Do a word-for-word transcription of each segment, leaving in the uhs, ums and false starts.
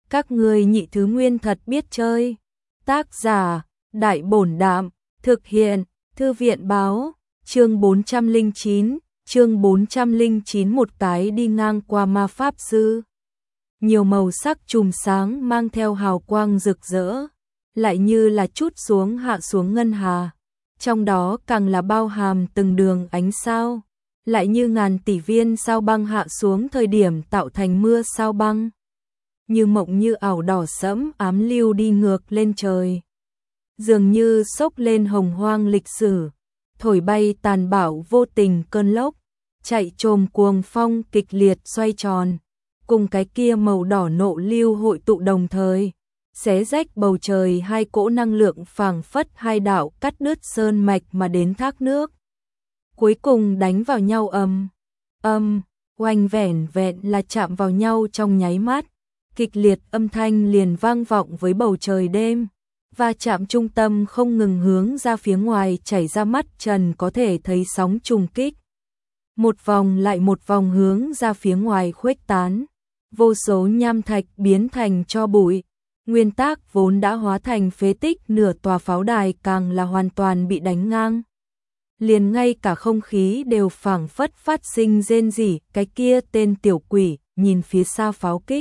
Các ngươi nhị thứ nguyên thật biết chơi. Tác giả, Đại Bổn Đạm, thực hiện, Thư viện Báo, chương bốn trăm lẻ chín, chương bốn trăm lẻ chín một cái đi ngang qua ma pháp sư. Nhiều màu sắc chùm sáng mang theo hào quang rực rỡ, lại như là chút xuống hạ xuống ngân hà, trong đó càng là bao hàm từng đường ánh sao, lại như ngàn tỷ viên sao băng hạ xuống thời điểm tạo thành mưa sao băng. Như mộng như ảo đỏ sẫm ám lưu đi ngược lên trời. Dường như xốc lên hồng hoang lịch sử, thổi bay tàn bạo vô tình cơn lốc, chạy trồm cuồng phong kịch liệt xoay tròn, cùng cái kia màu đỏ nộ lưu hội tụ đồng thời, xé rách bầu trời hai cỗ năng lượng phảng phất hai đạo cắt đứt sơn mạch mà đến thác nước. Cuối cùng đánh vào nhau ầm, ầm, oanh vẻn vẹn là chạm vào nhau trong nháy mắt, kịch liệt âm thanh liền vang vọng với bầu trời đêm, và chạm trung tâm không ngừng hướng ra phía ngoài chảy ra mắt trần có thể thấy sóng trùng kích. Một vòng lại một vòng hướng ra phía ngoài khuếch tán, vô số nham thạch biến thành tro bụi, nguyên tắc vốn đã hóa thành phế tích nửa tòa pháo đài càng là hoàn toàn bị đánh ngang. Liền ngay cả không khí đều phảng phất phát sinh rên rỉ, cái kia tên tiểu quỷ nhìn phía xa pháo kích.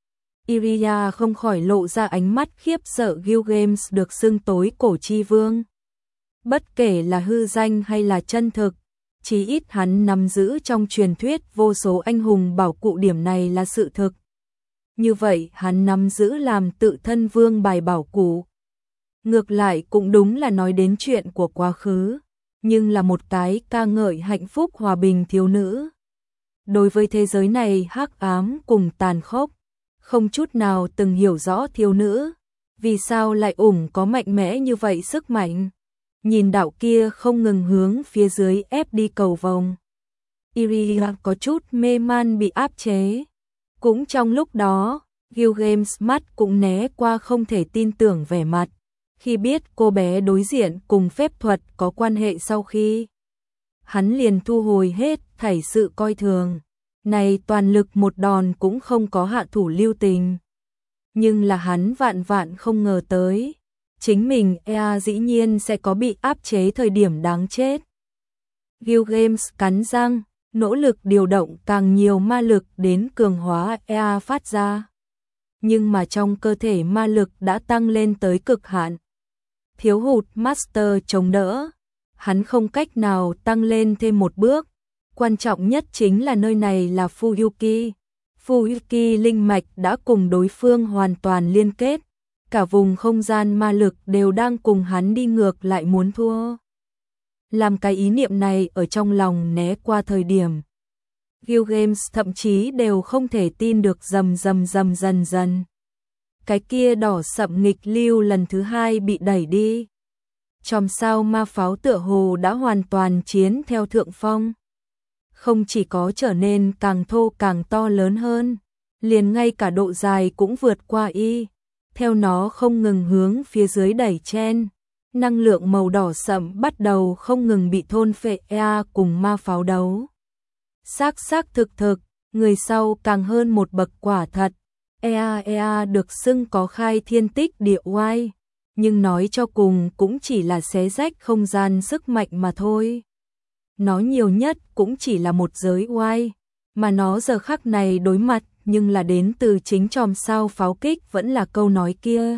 Iria không khỏi lộ ra ánh mắt khiếp sợ. Gilgamesh được xưng tối cổ chi vương. Bất kể là hư danh hay là chân thực, chí ít hắn nắm giữ trong truyền thuyết vô số anh hùng bảo cụ, điểm này là sự thực. Như vậy hắn nắm giữ làm tự thân vương bài bảo cụ. Ngược lại cũng đúng là nói đến chuyện của quá khứ, nhưng là một cái ca ngợi hạnh phúc hòa bình thiếu nữ. Đối với thế giới này hắc ám cùng tàn khốc, không chút nào từng hiểu rõ thiếu nữ, vì sao lại ủng có mạnh mẽ như vậy sức mạnh. Nhìn đạo kia không ngừng hướng phía dưới ép đi cầu vồng, Iria có chút mê man bị áp chế. Cũng trong lúc đó, Gilgamesh mắt cũng né qua không thể tin tưởng vẻ mặt, khi biết cô bé đối diện cùng phép thuật có quan hệ. Sau khi hắn liền thu hồi hết thảy sự coi thường, này toàn lực một đòn cũng không có hạ thủ lưu tình. Nhưng là hắn vạn vạn không ngờ tới, chính mình Ea dĩ nhiên sẽ có bị áp chế thời điểm đáng chết. Gilgamesh cắn răng, nỗ lực điều động càng nhiều ma lực đến cường hóa Ea phát ra. Nhưng mà trong cơ thể ma lực đã tăng lên tới cực hạn. Thiếu hụt Master chống đỡ, hắn không cách nào tăng lên thêm một bước. Quan trọng nhất chính là nơi này là Fuyuki. Fuyuki linh mạch đã cùng đối phương hoàn toàn liên kết. Cả vùng không gian ma lực đều đang cùng hắn đi ngược lại muốn thua. Làm cái ý niệm này ở trong lòng né qua thời điểm, Gilgamesh thậm chí đều không thể tin được. Rầm rầm rầm dần dần, cái kia đỏ sậm nghịch lưu lần thứ hai bị đẩy đi. Chòm sao ma pháo tựa hồ đã hoàn toàn chiến theo thượng phong. Không chỉ có trở nên càng thô càng to lớn hơn, liền ngay cả độ dài cũng vượt qua y. Theo nó không ngừng hướng phía dưới đẩy chen, năng lượng màu đỏ sậm bắt đầu không ngừng bị thôn phệ. Ea cùng ma pháo đấu. Xác xác thực thực, người sau càng hơn một bậc quả thật. Ea Ea được xưng có khai thiên tích địa oai, nhưng nói cho cùng cũng chỉ là xé rách không gian sức mạnh mà thôi. Nó nhiều nhất cũng chỉ là một giới oai, mà nó giờ khắc này đối mặt nhưng là đến từ chính chòm sao pháo kích. Vẫn là câu nói kia,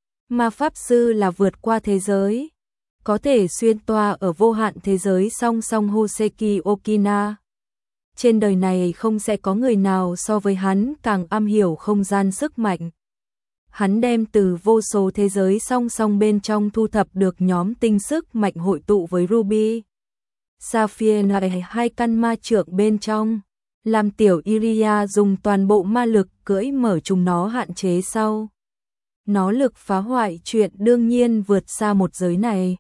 ma pháp sư là vượt qua thế giới, có thể xuyên toa ở vô hạn thế giới song song Hoseki Okina. Trên đời này không sẽ có người nào so với hắn càng am hiểu không gian sức mạnh. Hắn đem từ vô số thế giới song song bên trong thu thập được nhóm tinh sức mạnh hội tụ với Ruby Sapphire, hai căn ma trượng bên trong, làm tiểu Iria dùng toàn bộ ma lực cưỡi mở chúng nó hạn chế sau. Nó lực phá hoại chuyện đương nhiên vượt xa một giới này.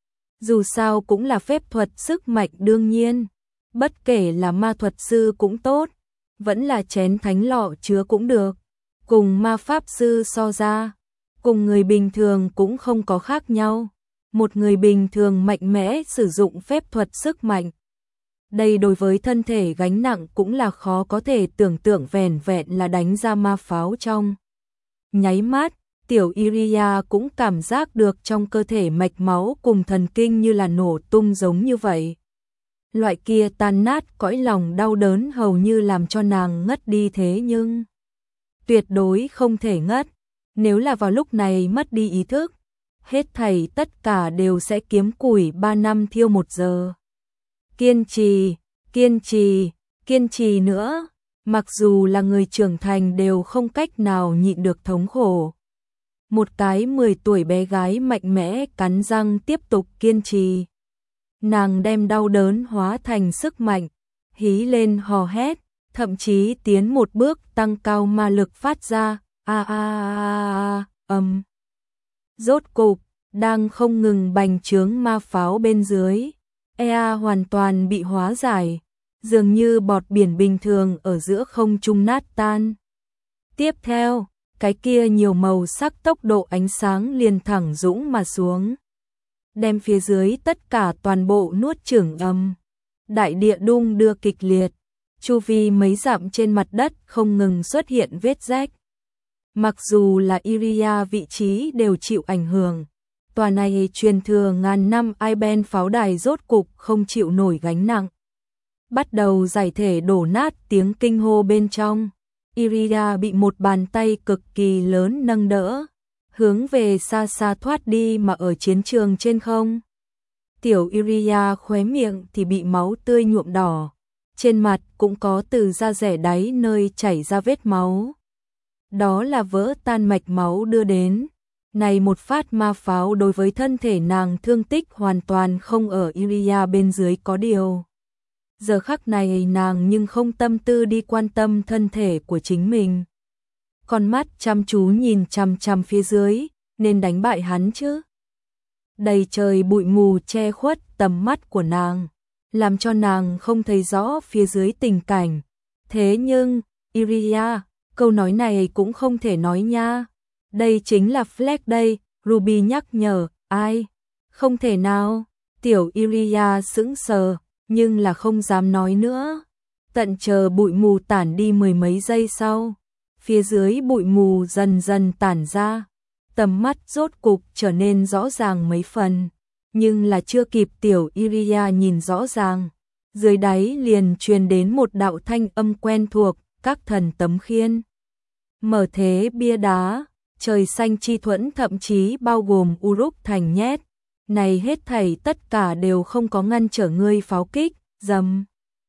Dù sao cũng là phép thuật sức mạnh đương nhiên, bất kể là ma thuật sư cũng tốt, vẫn là chén thánh lọ chứa cũng được. Cùng ma pháp sư so ra, cùng người bình thường cũng không có khác nhau. Một người bình thường mạnh mẽ sử dụng phép thuật sức mạnh, đây đối với thân thể gánh nặng cũng là khó có thể tưởng tượng. Vẻn vẹn là đánh ra ma pháo trong Nháy mắt, tiểu Iria cũng cảm giác được trong cơ thể mạch máu cùng thần kinh như là nổ tung giống như vậy. Loại kia tan nát cõi lòng đau đớn hầu như làm cho nàng ngất đi, thế nhưng tuyệt đối không thể ngất. Nếu là vào lúc này mất đi ý thức, hết thảy tất cả đều sẽ kiếm củi ba năm thiêu một giờ. Kiên trì, kiên trì, kiên trì nữa. Mặc dù là người trưởng thành đều không cách nào nhịn được thống khổ. Một cái mười tuổi bé gái mạnh mẽ cắn răng tiếp tục kiên trì. Nàng đem đau đớn hóa thành sức mạnh, hí lên hò hét, thậm chí tiến một bước tăng cao ma lực phát ra, a a a âm. Rốt cục, đang không ngừng bành trướng ma pháo bên dưới, e a hoàn toàn bị hóa giải, dường như bọt biển bình thường ở giữa không trung nát tan. Tiếp theo, cái kia nhiều màu sắc tốc độ ánh sáng liền thẳng dũng mà xuống, đem phía dưới tất cả toàn bộ nuốt chửng ầm. Đại địa đung đưa kịch liệt, chu vi mấy dặm trên mặt đất không ngừng xuất hiện vết rách. Mặc dù là Iria vị trí đều chịu ảnh hưởng, tòa này truyền thừa ngàn năm Iben pháo đài rốt cục không chịu nổi gánh nặng. Bắt đầu giải thể đổ nát, tiếng kinh hô bên trong. Iria bị một bàn tay cực kỳ lớn nâng đỡ, hướng về xa xa thoát đi mà ở chiến trường trên không. Tiểu Iria khóe miệng thì bị máu tươi nhuộm đỏ, trên mặt cũng có từ da rẻ đáy nơi chảy ra vết máu. Đó là vỡ tan mạch máu đưa đến. Này một phát ma pháo đối với thân thể nàng thương tích hoàn toàn không ở Iria bên dưới, có điều giờ khắc này nàng nhưng không tâm tư đi quan tâm thân thể của chính mình. Con mắt chăm chú nhìn chằm chằm phía dưới, nên đánh bại hắn chứ. Đầy trời bụi mù che khuất tầm mắt của nàng, làm cho nàng không thấy rõ phía dưới tình cảnh. Thế nhưng, Iria, câu nói này cũng không thể nói nha. Đây chính là Fleck đây, Ruby nhắc nhở, ai? Không thể nào. Tiểu Iria sững sờ, nhưng là không dám nói nữa. Tận chờ bụi mù tản đi mười mấy giây sau, phía dưới bụi mù dần dần tản ra, tầm mắt rốt cục trở nên rõ ràng mấy phần, nhưng là chưa kịp tiểu Iria nhìn rõ ràng, dưới đáy liền truyền đến một đạo thanh âm quen thuộc, các thần tấm khiên. Mở thế bia đá, trời xanh chi thuẫn thậm chí bao gồm Uruk thành nhét. Này hết thảy tất cả đều không có ngăn trở ngươi pháo kích, dầm.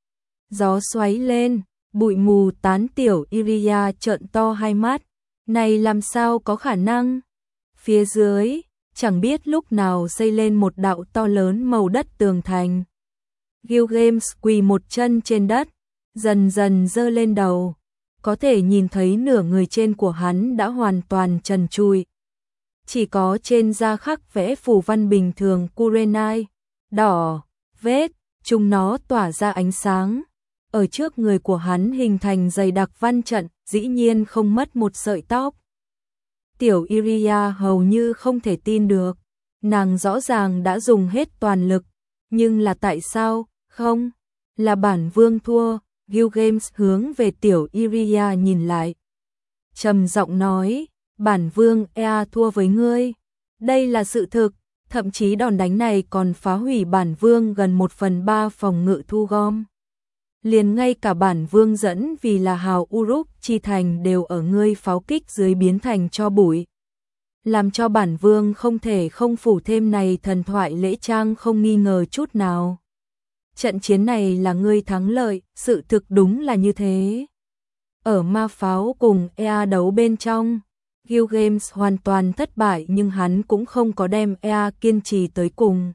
Gió xoáy lên, bụi mù tán, tiểu Iria trợn to hai mắt. Này làm sao có khả năng? Phía dưới, chẳng biết lúc nào xây lên một đạo to lớn màu đất tường thành. Gilgamesh quỳ một chân trên đất, dần dần giơ lên đầu. Có thể nhìn thấy nửa người trên của hắn đã hoàn toàn trần trụi. Chỉ có trên da khắc vẽ phù văn bình thường Kurenai, đỏ, vết, chúng nó tỏa ra ánh sáng. Ở trước người của hắn hình thành dày đặc văn trận, dĩ nhiên không mất một sợi tóc. Tiểu Iria hầu như không thể tin được, nàng rõ ràng đã dùng hết toàn lực, nhưng là tại sao, không, là bản vương thua. Gilgamesh hướng về tiểu Iria nhìn lại, trầm giọng nói, bản vương Ea thua với ngươi. Đây là sự thực, thậm chí đòn đánh này còn phá hủy bản vương gần một phần ba phòng ngự thu gom. Liền ngay cả bản vương dẫn vì là hào Uruk chi thành đều ở ngươi pháo kích dưới biến thành cho bụi. Làm cho bản vương không thể không phủ thêm này thần thoại lễ trang không nghi ngờ chút nào. Trận chiến này là ngươi thắng lợi, sự thực đúng là như thế. Ở ma pháo cùng Ea đấu bên trong, Gilgamesh hoàn toàn thất bại, nhưng hắn cũng không có đem Ea kiên trì tới cùng.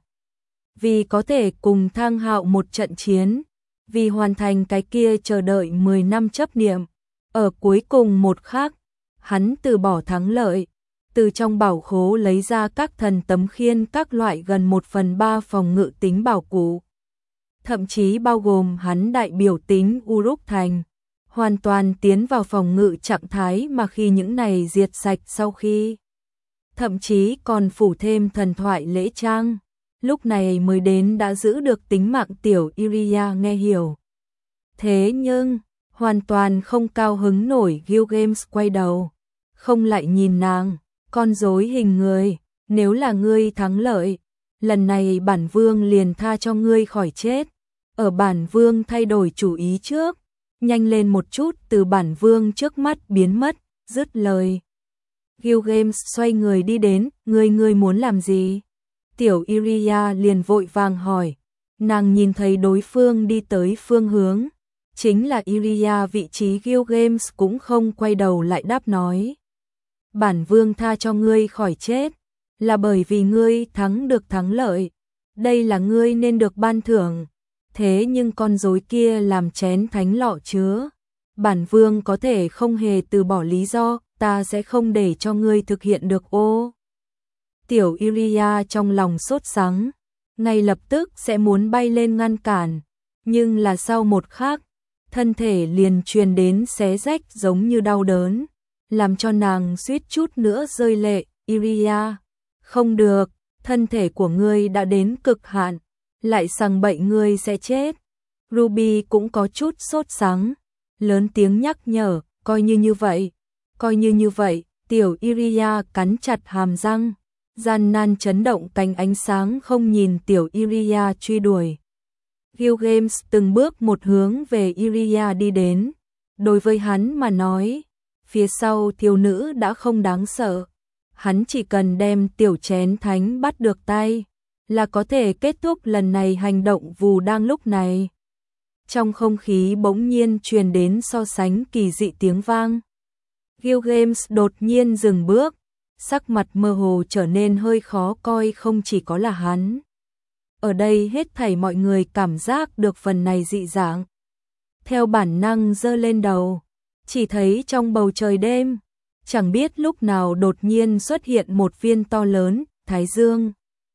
Vì có thể cùng Thang Hạo một trận chiến, vì hoàn thành cái kia chờ đợi mười năm chấp niệm, ở cuối cùng một khắc, hắn từ bỏ thắng lợi, từ trong bảo khố lấy ra các thần tấm khiên các loại gần một phần ba phòng ngự tính bảo cụ. Thậm chí bao gồm hắn đại biểu tính Uruk thành, hoàn toàn tiến vào phòng ngự trạng thái, mà khi những này diệt sạch sau khi, thậm chí còn phủ thêm thần thoại lễ trang, lúc này mới đến đã giữ được tính mạng tiểu Iria nghe hiểu. Thế nhưng, hoàn toàn không cao hứng nổi, Gilgamesh quay đầu, không lại nhìn nàng, con rối hình người, nếu là ngươi thắng lợi, lần này bản vương liền tha cho ngươi khỏi chết. Ở bản vương thay đổi chủ ý trước, nhanh lên một chút, từ bản vương trước mắt biến mất, dứt lời. Gilgamesh xoay người đi đến, ngươi ngươi muốn làm gì? Tiểu Iria liền vội vàng hỏi, nàng nhìn thấy đối phương đi tới phương hướng, chính là Iria, vị trí Gilgamesh cũng không quay đầu lại đáp nói. Bản vương tha cho ngươi khỏi chết, là bởi vì ngươi thắng được thắng lợi, đây là ngươi nên được ban thưởng. Thế nhưng con rối kia làm chén thánh lọ chứa, bản vương có thể không hề từ bỏ lý do, ta sẽ không để cho ngươi thực hiện được. Ô. Tiểu Iria trong lòng sốt sắng, ngay lập tức sẽ muốn bay lên ngăn cản, nhưng là sau một khắc, thân thể liền truyền đến xé rách giống như đau đớn, làm cho nàng suýt chút nữa rơi lệ. Iria, không được, thân thể của ngươi đã đến cực hạn, lại sằng bậy ngươi sẽ chết. Ruby cũng có chút sốt sắng, lớn tiếng nhắc nhở, coi như như vậy, coi như như vậy. Tiểu Iria cắn chặt hàm răng, gian nan chấn động cánh ánh sáng không nhìn Tiểu Iria truy đuổi. Gilgamesh từng bước một hướng về Iria đi đến, đối với hắn mà nói, phía sau thiếu nữ đã không đáng sợ, hắn chỉ cần đem tiểu chén thánh bắt được tay, là có thể kết thúc lần này hành động vù đang lúc này. Trong không khí bỗng nhiên truyền đến so sánh kỳ dị tiếng vang. Gilgamesh đột nhiên dừng bước, sắc mặt mơ hồ trở nên hơi khó coi, không chỉ có là hắn. Ở đây hết thảy mọi người cảm giác được phần này dị dạng. Theo bản năng giơ lên đầu, chỉ thấy trong bầu trời đêm, chẳng biết lúc nào đột nhiên xuất hiện một viên to lớn, thái dương.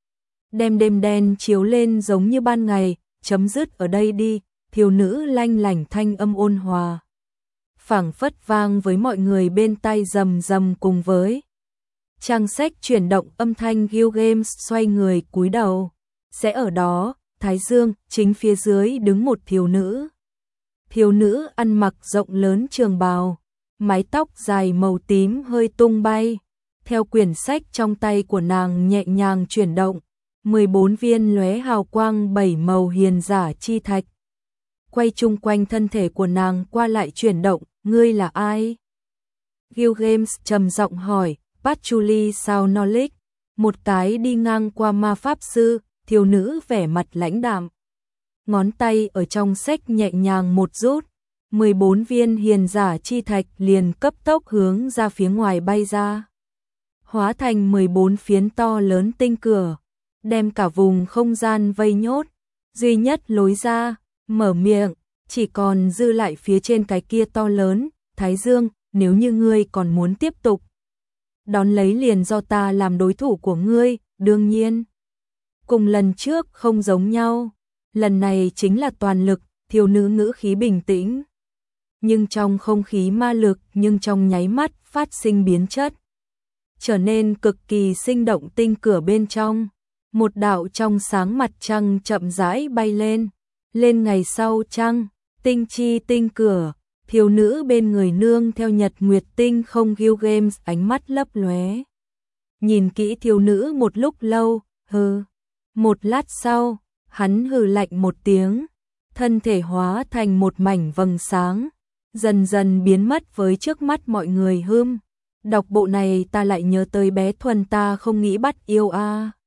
Đem đêm đen chiếu lên giống như ban ngày, chấm dứt ở đây đi, thiếu nữ lanh lảnh thanh âm ôn hòa. Phảng phất vang với mọi người bên tai rầm rầm cùng với. Trang sách chuyển động âm thanh. Gilgamesh xoay người cúi đầu. Sẽ ở đó, thái dương, chính phía dưới đứng một thiếu nữ. Thiếu nữ ăn mặc rộng lớn trường bào, mái tóc dài màu tím hơi tung bay. Theo quyển sách trong tay của nàng nhẹ nhàng chuyển động, mười bốn viên lóe hào quang bảy màu hiền giả chi thạch quay chung quanh thân thể của nàng qua lại chuyển động. Ngươi là ai? Gilgamesh trầm giọng hỏi. Patchouli sao Nolik, một cái đi ngang qua ma pháp sư. Thiếu nữ vẻ mặt lãnh đạm, ngón tay ở trong sách nhẹ nhàng một rút, mười bốn viên hiền giả chi thạch liền cấp tốc hướng ra phía ngoài bay ra, hóa thành mười bốn phiến to lớn tinh cửa, đem cả vùng không gian vây nhốt. Duy nhất lối ra, mở miệng, chỉ còn dư lại phía trên cái kia to lớn, thái dương. Nếu như ngươi còn muốn tiếp tục đón lấy, liền do ta làm đối thủ của ngươi. Đương nhiên, cùng lần trước không giống nhau, lần này chính là toàn lực. Thiếu nữ ngữ khí bình tĩnh, nhưng trong không khí ma lực, nhưng trong nháy mắt phát sinh biến chất, trở nên cực kỳ sinh động. Tinh cửa bên trong, một đạo trong sáng mặt trăng chậm rãi bay lên, lên ngày sau trăng, tinh chi tinh cửa, thiếu nữ bên người nương theo nhật nguyệt tinh không. Gilgamesh ánh mắt lấp lóe, nhìn kỹ thiếu nữ một lúc lâu, hừ. Một lát sau, hắn hừ lạnh một tiếng, thân thể hóa thành một mảnh vầng sáng, dần dần biến mất với trước mắt mọi người. Hưm, đọc bộ này ta lại nhớ tới bé Thuần, ta không nghĩ bắt yêu a. À.